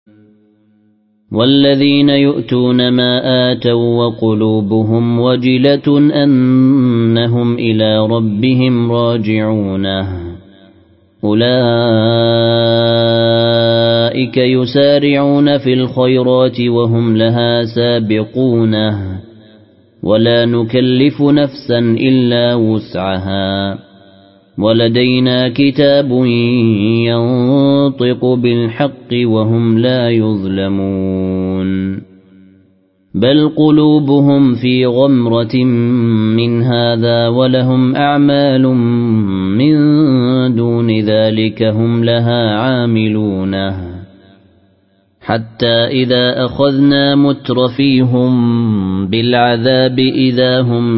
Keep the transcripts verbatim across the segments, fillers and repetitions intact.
والذين يؤتون ما آتوا وقلوبهم وجلة أنهم إلى ربهم راجعون أولئك يسارعون في الخيرات وهم لها سابقون ولا نكلف نفسا إلا وسعها ولدينا كتاب ينطق بالحق وهم لا يظلمون بل قلوبهم في غمرة من هذا ولهم أعمال من دون ذلك هم لها عاملون حتى إذا أخذنا مترفيهم بالعذاب إذا هم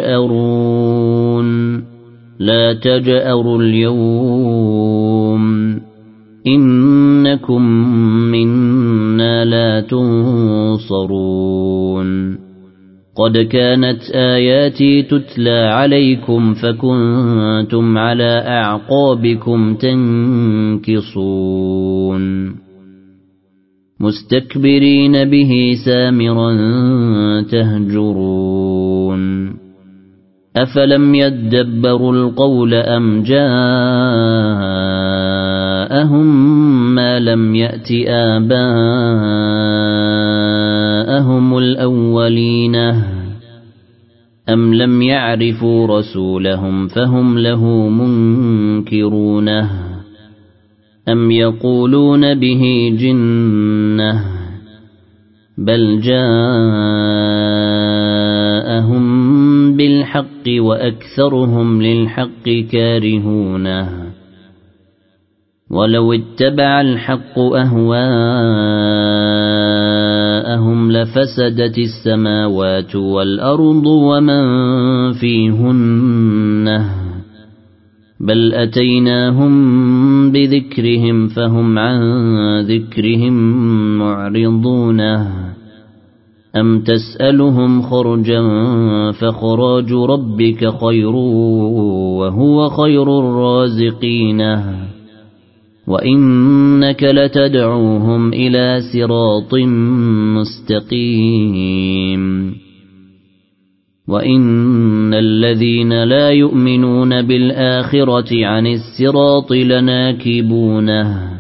يجأرون لا تجأروا اليوم إنكم منا لا تنصرون قد كانت آياتي تتلى عليكم فكنتم على أعقابكم تنكصون مستكبرين به سامرا تهجرون أفلم يدبروا القول أم جاءهم ما لم يأت آباءهم الأولين أم لم يعرفوا رسولهم فهم له منكرون أم يقولون به جنة بل جاءهم بالحق وأكثرهم للحق كارهون ولو اتبع الحق أهواءهم لفسدت السماوات والأرض ومن فيهن بل أتيناهم بذكرهم فهم عن ذكرهم معرضون أم تسألهم خرجا فخراج ربك خير وهو خير الرازقين وإنك لتدعوهم إلى صراط مستقيم وإن الذين لا يؤمنون بالآخرة عن الصراط لناكبون